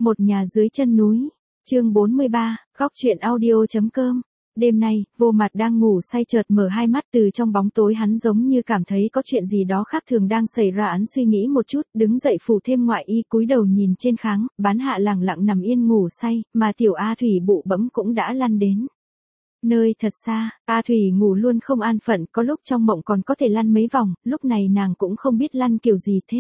Một nhà dưới chân núi. Chương 43, góc truyện audio.com. Đêm nay, Vô Mặt đang ngủ say chợt mở hai mắt, từ trong bóng tối hắn giống như cảm thấy có chuyện gì đó khác thường đang xảy ra. Hắn suy nghĩ một chút, đứng dậy phủ thêm ngoại y, cúi đầu nhìn trên kháng, Bán Hạ lẳng lặng nằm yên ngủ say, mà tiểu A Thủy bụ bẫm cũng đã lăn đến nơi thật xa. A Thủy ngủ luôn không an phận, có lúc trong mộng còn có thể lăn mấy vòng, lúc này nàng cũng không biết lăn kiểu gì thế.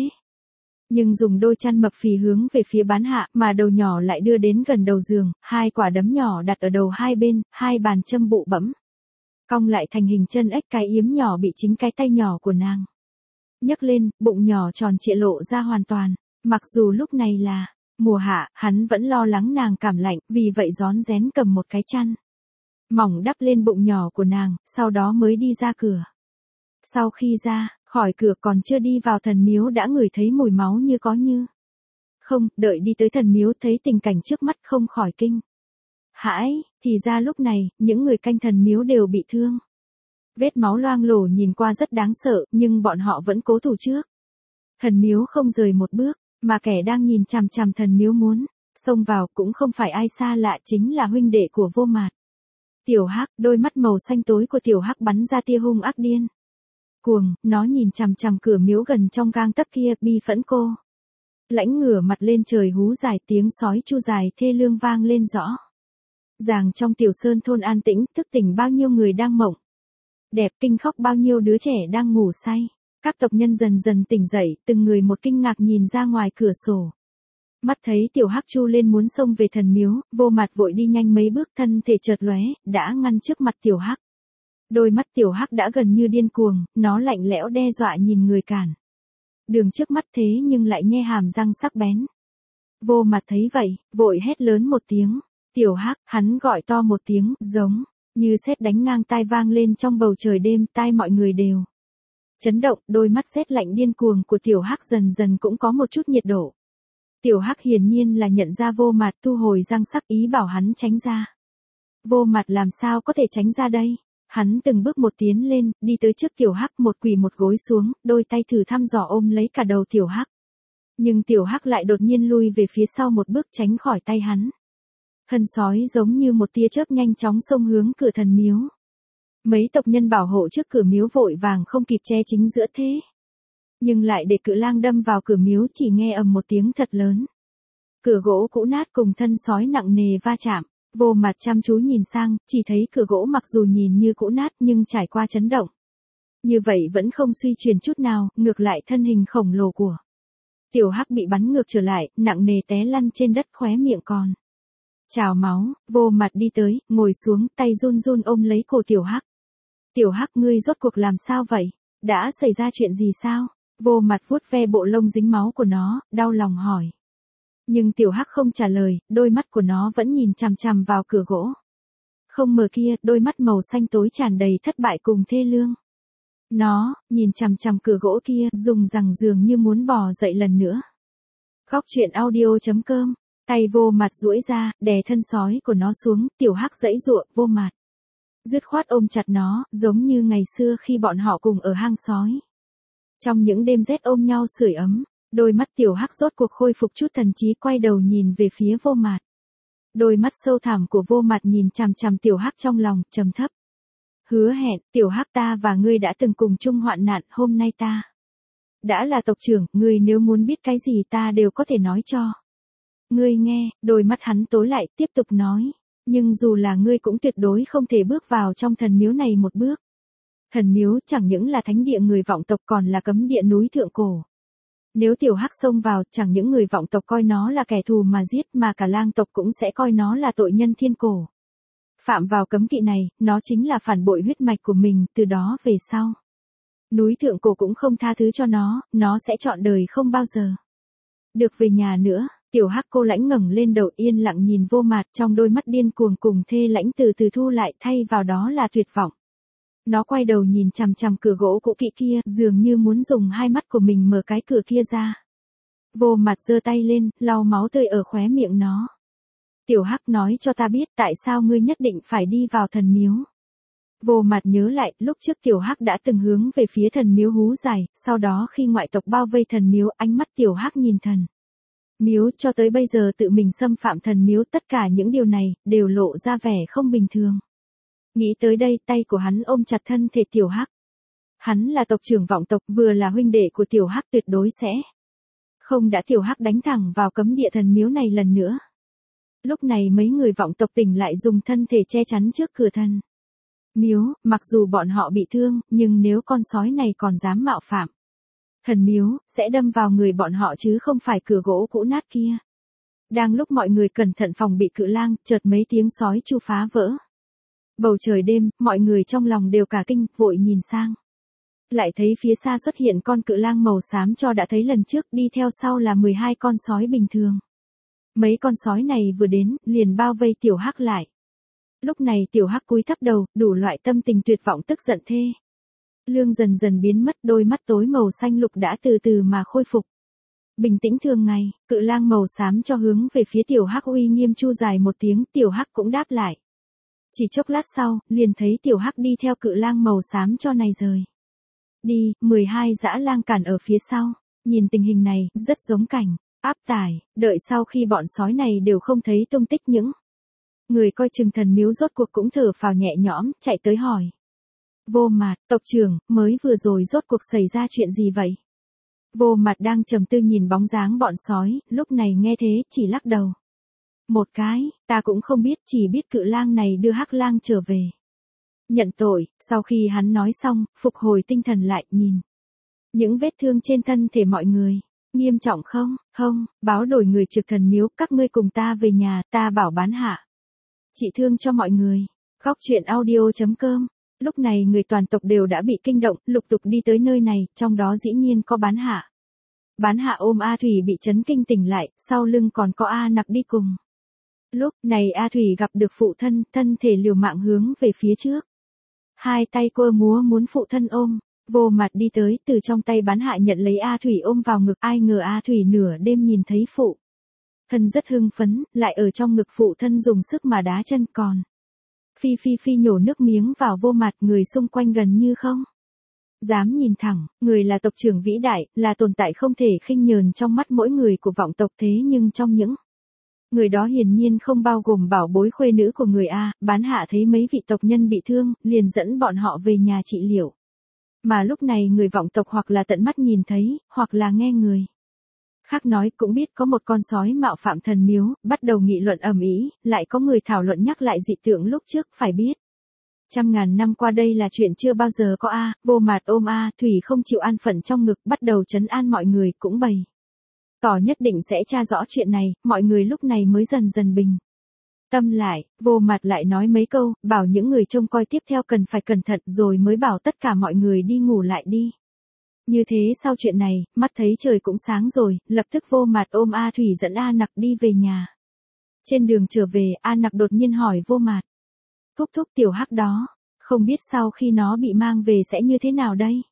Nhưng dùng đôi chân mập phì hướng về phía Bán Hạ, mà đầu nhỏ lại đưa đến gần đầu giường, hai quả đấm nhỏ đặt ở đầu hai bên, hai bàn châm bụ bẫm cong lại thành hình chân ếch, cái yếm nhỏ bị chính cái tay nhỏ của nàng nhấc lên, bụng nhỏ tròn trịa lộ ra hoàn toàn. Mặc dù lúc này là mùa hạ, hắn vẫn lo lắng nàng cảm lạnh, vì vậy rón rén cầm một cái chăn mỏng đắp lên bụng nhỏ của nàng, sau đó mới đi ra cửa. Sau khi ra khỏi cửa, còn chưa đi vào thần miếu đã ngửi thấy mùi máu như có như không. Đợi đi tới thần miếu, thấy tình cảnh trước mắt không khỏi kinh hãi, thì ra lúc này, những người canh thần miếu đều bị thương. Vết máu loang lổ nhìn qua rất đáng sợ, nhưng bọn họ vẫn cố thủ trước. Thần miếu không rời một bước, mà kẻ đang nhìn chằm chằm thần miếu muốn xông vào cũng không phải ai xa lạ, chính là huynh đệ của Vô Mạt. Tiểu Hắc. Đôi mắt màu xanh tối của Tiểu Hắc bắn ra tia hung ác điên cuồng, nó nhìn chằm chằm cửa miếu gần trong gang tấc kia, bi phẫn cô lãnh ngửa mặt lên trời hú dài, tiếng sói chu dài thê lương vang lên rõ ràng trong Tiểu Sơn thôn an tĩnh, thức tỉnh bao nhiêu người đang mộng đẹp, kinh khóc bao nhiêu đứa trẻ đang ngủ say. Các tộc nhân dần dần tỉnh dậy, từng người một kinh ngạc nhìn ra ngoài cửa sổ. Mắt thấy Tiểu Hắc chu lên muốn xông về thần miếu, Vô Mặt vội đi nhanh mấy bước, thân thể chợt lóe, đã ngăn trước mặt Tiểu Hắc. Đôi mắt Tiểu Hắc đã gần như điên cuồng, nó lạnh lẽo đe dọa nhìn người cản đường trước mắt, thế nhưng lại nhe hàm răng sắc bén. Vô Mặt thấy vậy, vội hét lớn một tiếng. Tiểu Hắc. Hắn gọi to một tiếng, giống như sét đánh ngang tai vang lên trong bầu trời đêm, tai mọi người đều chấn động. Đôi mắt sét lạnh điên cuồng của Tiểu Hắc dần dần cũng có một chút nhiệt độ. Tiểu Hắc hiển nhiên là nhận ra Vô Mặt, thu hồi răng sắc, ý bảo hắn tránh ra. Vô Mặt làm sao có thể tránh ra đây? Hắn từng bước một tiến lên, đi tới trước Tiểu Hắc, một quỳ một gối xuống, đôi tay thử thăm dò ôm lấy cả đầu Tiểu Hắc. Nhưng Tiểu Hắc lại đột nhiên lui về phía sau một bước, tránh khỏi tay hắn. Thân sói giống như một tia chớp nhanh chóng xông hướng cửa thần miếu. Mấy tộc nhân bảo hộ trước cửa miếu vội vàng không kịp che chính giữa thế. Nhưng lại để cự lang đâm vào cửa miếu, chỉ nghe ầm một tiếng thật lớn. Cửa gỗ cũ nát cùng thân sói nặng nề va chạm. Vô Mặt chăm chú nhìn sang, chỉ thấy cửa gỗ mặc dù nhìn như cũ nát nhưng trải qua chấn động như vậy vẫn không suy chuyển chút nào, ngược lại thân hình khổng lồ của Tiểu Hắc bị bắn ngược trở lại, nặng nề té lăn trên đất, khóe miệng còn trào máu. Vô Mặt đi tới, ngồi xuống, tay run run ôm lấy cổ Tiểu Hắc. Tiểu Hắc, ngươi rốt cuộc làm sao vậy? Đã xảy ra chuyện gì sao? Vô Mặt vuốt ve bộ lông dính máu của nó, đau lòng hỏi. Nhưng Tiểu Hắc không trả lời, đôi mắt của nó vẫn nhìn chằm chằm vào cửa gỗ không mở kia, đôi mắt màu xanh tối tràn đầy thất bại cùng thê lương. Nó nhìn chằm chằm cửa gỗ kia, dùng rằng dường như muốn bò dậy lần nữa. Góc truyện audio.com. Tay Vô Mặt duỗi ra, đè thân sói của nó xuống. Tiểu Hắc giãy giụa. Vô Mặt dứt khoát ôm chặt nó, giống như ngày xưa khi bọn họ cùng ở hang sói. Trong những đêm rét ôm nhau sưởi ấm. Đôi mắt Tiểu Hắc rốt cuộc khôi phục chút thần trí, quay đầu nhìn về phía Vô Mặt. Đôi mắt sâu thẳm của Vô Mặt nhìn chằm chằm Tiểu Hắc, trong lòng trầm thấp. Hứa hẹn. Tiểu Hắc, ta và ngươi đã từng cùng chung hoạn nạn, hôm nay ta đã là tộc trưởng, ngươi nếu muốn biết cái gì ta đều có thể nói cho ngươi nghe. Đôi mắt hắn tối lại, tiếp tục nói. Nhưng dù là ngươi cũng tuyệt đối không thể bước vào trong thần miếu này một bước. Thần miếu chẳng những là thánh địa người vọng tộc, còn là cấm địa núi thượng cổ. Nếu Tiểu Hắc xông vào, chẳng những người vọng tộc coi nó là kẻ thù mà giết, mà cả lang tộc cũng sẽ coi nó là tội nhân thiên cổ. Phạm vào cấm kỵ này, nó chính là phản bội huyết mạch của mình, từ đó về sau. Núi thượng cổ cũng không tha thứ cho nó sẽ trọn đời không bao giờ được về nhà nữa. Tiểu Hắc cô lãnh ngẩng lên đầu, yên lặng nhìn Vô Mặt, trong đôi mắt điên cuồng cùng thê lãnh từ từ thu lại, thay vào đó là tuyệt vọng. Nó quay đầu nhìn chằm chằm cửa gỗ cũ kỹ kia, dường như muốn dùng hai mắt của mình mở cái cửa kia ra. Vô Mặt giơ tay lên, lau máu tươi ở khóe miệng nó. Tiểu Hắc, nói cho ta biết, tại sao ngươi nhất định phải đi vào thần miếu? Vô Mặt nhớ lại, lúc trước Tiểu Hắc đã từng hướng về phía thần miếu hú dài, sau đó khi ngoại tộc bao vây thần miếu, ánh mắt Tiểu Hắc nhìn thần miếu cho tới bây giờ tự mình xâm phạm thần miếu, tất cả những điều này đều lộ ra vẻ không bình thường. Nghĩ tới đây, tay của hắn ôm chặt thân thể Tiểu Hắc. Hắn là tộc trưởng vọng tộc, vừa là huynh đệ của Tiểu Hắc, tuyệt đối sẽ không đã Tiểu Hắc đánh thẳng vào cấm địa thần miếu này lần nữa. Lúc này mấy người vọng tộc tỉnh lại, dùng thân thể che chắn trước cửa thần miếu, mặc dù bọn họ bị thương, nhưng nếu con sói này còn dám mạo phạm thần miếu, sẽ đâm vào người bọn họ chứ không phải cửa gỗ cũ nát kia. Đang lúc mọi người cẩn thận phòng bị cự lang, chợt mấy tiếng sói chu phá vỡ bầu trời đêm, mọi người trong lòng đều cả kinh, vội nhìn sang. Lại thấy phía xa xuất hiện con cự lang màu xám cho đã thấy lần trước, đi theo sau là 12 con sói bình thường. Mấy con sói này vừa đến, liền bao vây Tiểu Hắc lại. Lúc này Tiểu Hắc cúi thấp đầu, đủ loại tâm tình tuyệt vọng tức giận thê lương dần dần biến mất, đôi mắt tối màu xanh lục đã từ từ mà khôi phục bình tĩnh thường ngày. Cự lang màu xám cho hướng về phía Tiểu Hắc uy nghiêm chu dài một tiếng, Tiểu Hắc cũng đáp lại. Chỉ chốc lát sau, liền thấy Tiểu Hắc đi theo cự lang màu xám cho này rời đi, 12 dã lang cản ở phía sau. Nhìn tình hình này, rất giống cảnh áp tải, đợi sau khi bọn sói này đều không thấy tung tích, những người coi chừng thần miếu rốt cuộc cũng thở phào nhẹ nhõm, chạy tới hỏi. Vô Mạt, tộc trưởng, mới vừa rồi rốt cuộc xảy ra chuyện gì vậy? Vô Mạt đang trầm tư nhìn bóng dáng bọn sói, lúc này nghe thế, chỉ lắc đầu. Một cái, ta cũng không biết, chỉ biết cự lang này đưa Hắc lang trở về nhận tội. Sau khi hắn nói xong, phục hồi tinh thần lại, nhìn những vết thương trên thân thể mọi người. Nghiêm trọng không? Không, báo đổi người trực thần miếu, các ngươi cùng ta về nhà, ta bảo bán hạ trị thương cho mọi người. Khóc chuyện audio.com. Lúc này người toàn tộc đều đã bị kinh động, lục tục đi tới nơi này, trong đó dĩ nhiên có bán hạ. Bán hạ ôm A Thủy bị chấn kinh tỉnh lại, sau lưng còn có A Nặc đi cùng. Lúc này A Thủy gặp được phụ thân, thân thể liều mạng hướng về phía trước. Hai tay quơ múa muốn phụ thân ôm. Vô Mặt đi tới, từ trong tay bán hạ nhận lấy A Thủy ôm vào ngực, ai ngờ A Thủy nửa đêm nhìn thấy phụ thân rất hưng phấn, lại ở trong ngực phụ thân dùng sức mà đá chân, còn Phi nhổ nước miếng vào Vô Mặt, người xung quanh gần như không dám nhìn thẳng. Người là tộc trưởng vĩ đại, là tồn tại không thể khinh nhờn trong mắt mỗi người của vọng tộc, thế nhưng trong những người đó hiển nhiên không bao gồm bảo bối khuê nữ của người A. Bán hạ thấy mấy vị tộc nhân bị thương, liền dẫn bọn họ về nhà trị liệu. Mà lúc này người vọng tộc hoặc là tận mắt nhìn thấy, hoặc là nghe người khác nói, cũng biết có một con sói mạo phạm thần miếu, bắt đầu nghị luận ầm ĩ, lại có người thảo luận nhắc lại dị tượng lúc trước, phải biết. Trăm ngàn năm qua đây là chuyện chưa bao giờ có A. Vô Mạt ôm A Thủy không chịu an phận trong ngực, bắt đầu trấn an mọi người, cũng bày tỏ nhất định sẽ tra rõ chuyện này. Mọi người lúc này mới dần dần bình tâm lại. Vô Mạt lại nói mấy câu, bảo những người trông coi tiếp theo cần phải cẩn thận, rồi mới bảo tất cả mọi người đi ngủ lại đi. Như thế sau chuyện này, mắt thấy trời cũng sáng rồi, lập tức Vô Mạt ôm A Thủy dẫn A Nặc đi về nhà. Trên đường trở về, A Nặc đột nhiên hỏi Vô Mạt. Thúc thúc, Tiểu Hắc đó, không biết sau khi nó bị mang về sẽ như thế nào đây?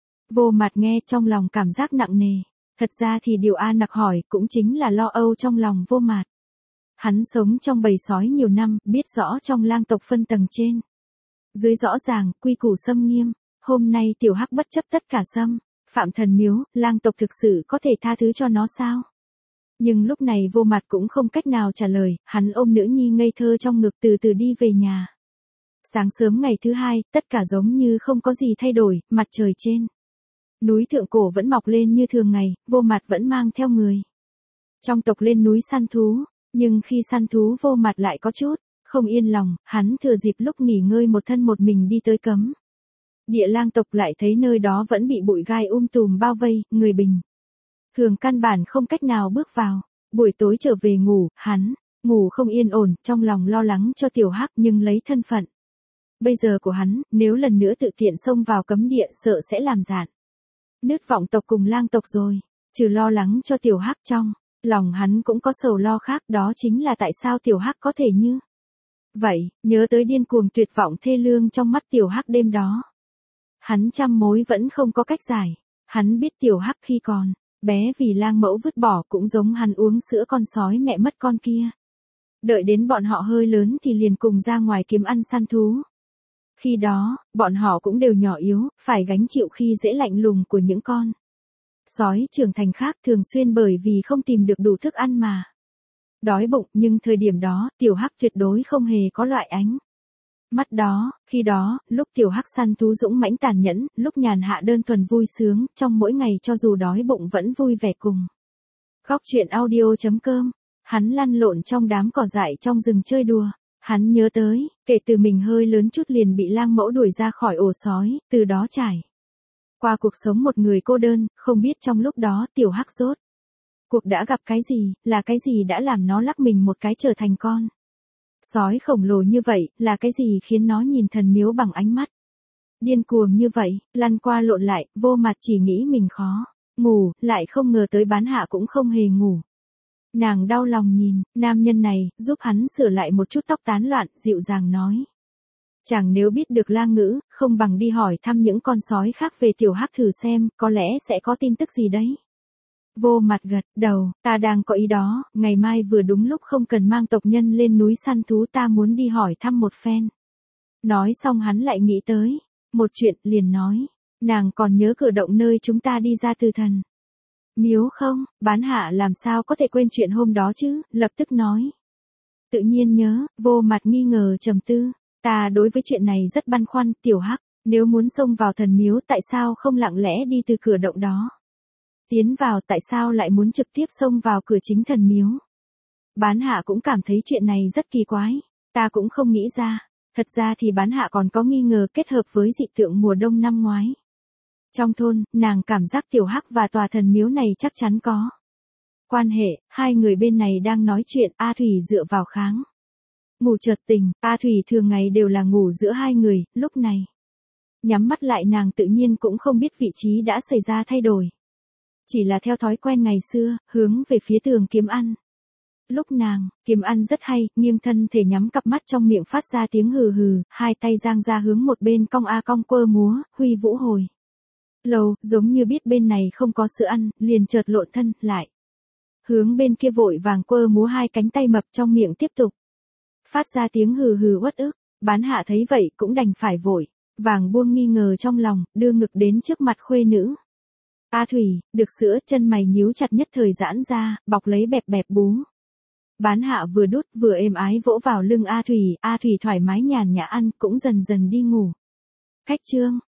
Vô Mạt nghe trong lòng cảm giác nặng nề. Thật ra thì điều A Nặc hỏi cũng chính là lo âu trong lòng Vô Mạt. Hắn sống trong bầy sói nhiều năm, biết rõ trong lang tộc phân tầng trên dưới rõ ràng, quy củ xâm nghiêm. Hôm nay Tiểu Hắc bất chấp tất cả xâm phạm thần miếu, lang tộc thực sự có thể tha thứ cho nó sao? Nhưng lúc này Vô Mặt cũng không cách nào trả lời, hắn ôm nữ nhi ngây thơ trong ngực từ từ đi về nhà. Sáng sớm ngày thứ hai, tất cả giống như không có gì thay đổi, mặt trời trên núi Thượng Cổ vẫn mọc lên như thường ngày, Vô Mặt vẫn mang theo người trong tộc lên núi săn thú, nhưng khi săn thú Vô Mặt lại có chút không yên lòng, hắn thừa dịp lúc nghỉ ngơi một thân một mình đi tới cấm địa lang tộc, lại thấy nơi đó vẫn bị bụi gai tùm bao vây, người bình thường căn bản không cách nào bước vào. Buổi tối trở về ngủ, hắn ngủ không yên ổn, trong lòng lo lắng cho Tiểu Hắc, nhưng lấy thân phận bây giờ của hắn, nếu lần nữa tự tiện xông vào cấm địa, sợ sẽ làm rạn nứt vọng tộc cùng lang tộc rồi. Trừ lo lắng cho Tiểu Hắc, trong lòng hắn cũng có sầu lo khác, đó chính là tại sao Tiểu Hắc có thể như vậy. Nhớ tới điên cuồng tuyệt vọng thê lương trong mắt Tiểu Hắc đêm đó, hắn trăm mối vẫn không có cách giải. Hắn biết Tiểu Hắc khi còn bé vì lang mẫu vứt bỏ, cũng giống hắn uống sữa con sói mẹ mất con kia. Đợi đến bọn họ hơi lớn thì liền cùng ra ngoài kiếm ăn săn thú. Khi đó, bọn họ cũng đều nhỏ yếu, phải gánh chịu khi dễ lạnh lùng của những con Sói trưởng thành khác thường xuyên bởi vì không tìm được đủ thức ăn mà đói bụng, nhưng thời điểm đó, tiểu hắc tuyệt đối không hề có loại ánh mắt đó, khi đó, lúc tiểu hắc săn thú dũng mãnh tàn nhẫn, lúc nhàn hạ đơn thuần vui sướng, trong mỗi ngày cho dù đói bụng vẫn vui vẻ cùng. Góc truyện audio.com, hắn lăn lộn trong đám cỏ dại trong rừng chơi đùa. Hắn nhớ tới, kể từ mình hơi lớn chút liền bị lang mẫu đuổi ra khỏi ổ sói, từ đó trải qua cuộc sống một người cô đơn, không biết trong lúc đó tiểu hắc rốt cuộc đã gặp cái gì, là cái gì đã làm nó lắc mình một cái trở thành con sói khổng lồ như vậy, là cái gì khiến nó nhìn thần miếu bằng ánh mắt điên cuồng như vậy, lăn qua lộn lại, Vô Mặt chỉ nghĩ mình khó ngủ, lại không ngờ tới Bán Hạ cũng không hề ngủ. Nàng đau lòng nhìn, nam nhân này, giúp hắn sửa lại một chút tóc tán loạn, dịu dàng nói. Chẳng nếu biết được lang ngữ, không bằng đi hỏi thăm những con sói khác về tiểu hắc thử xem, có lẽ sẽ có tin tức gì đấy. Vô Mặt gật đầu, ta đang có ý đó, ngày mai vừa đúng lúc không cần mang tộc nhân lên núi săn thú, ta muốn đi hỏi thăm một phen. Nói xong hắn lại nghĩ tới một chuyện, liền nói, nàng còn nhớ cửa động nơi chúng ta đi ra từ thần miếu không? Bán Hạ làm sao có thể quên chuyện hôm đó chứ, lập tức nói. Tự nhiên nhớ, Vô Mặt nghi ngờ trầm tư, ta đối với chuyện này rất băn khoăn, tiểu hắc, nếu muốn xông vào thần miếu tại sao không lặng lẽ đi từ cửa động đó tiến vào, tại sao lại muốn trực tiếp xông vào cửa chính thần miếu? Bán Hạ cũng cảm thấy chuyện này rất kỳ quái, ta cũng không nghĩ ra. Thật ra thì Bán Hạ còn có nghi ngờ kết hợp với dị tượng mùa đông năm ngoái. Trong thôn, nàng cảm giác tiểu hắc và tòa thần miếu này chắc chắn có quan hệ, hai người bên này đang nói chuyện, A Thủy dựa vào kháng ngủ chợt tỉnh, A Thủy thường ngày đều là ngủ giữa hai người, lúc này nhắm mắt lại nàng tự nhiên cũng không biết vị trí đã xảy ra thay đổi. Chỉ là theo thói quen ngày xưa, hướng về phía tường kiếm ăn. Lúc nàng, kiếm ăn rất hay, nghiêng thân thể nhắm cặp mắt trong miệng phát ra tiếng hừ hừ, hai tay giang ra hướng một bên cong a cong quơ múa, huy vũ hồi lâu, giống như biết bên này không có sữa ăn, liền chợt lộn thân, lại hướng bên kia vội vàng quơ múa hai cánh tay mập trong miệng tiếp tục phát ra tiếng hừ hừ uất ức. Bán Hạ thấy vậy cũng đành phải vội vàng buông nghi ngờ trong lòng, đưa ngực đến trước mặt khuê nữ. A Thủy, được sữa, chân mày nhíu chặt nhất thời giãn ra, bọc lấy bẹp bẹp bú. Bán Hạ vừa đút vừa êm ái vỗ vào lưng A Thủy thoải mái nhàn nhã ăn, cũng dần dần đi ngủ. Khách chương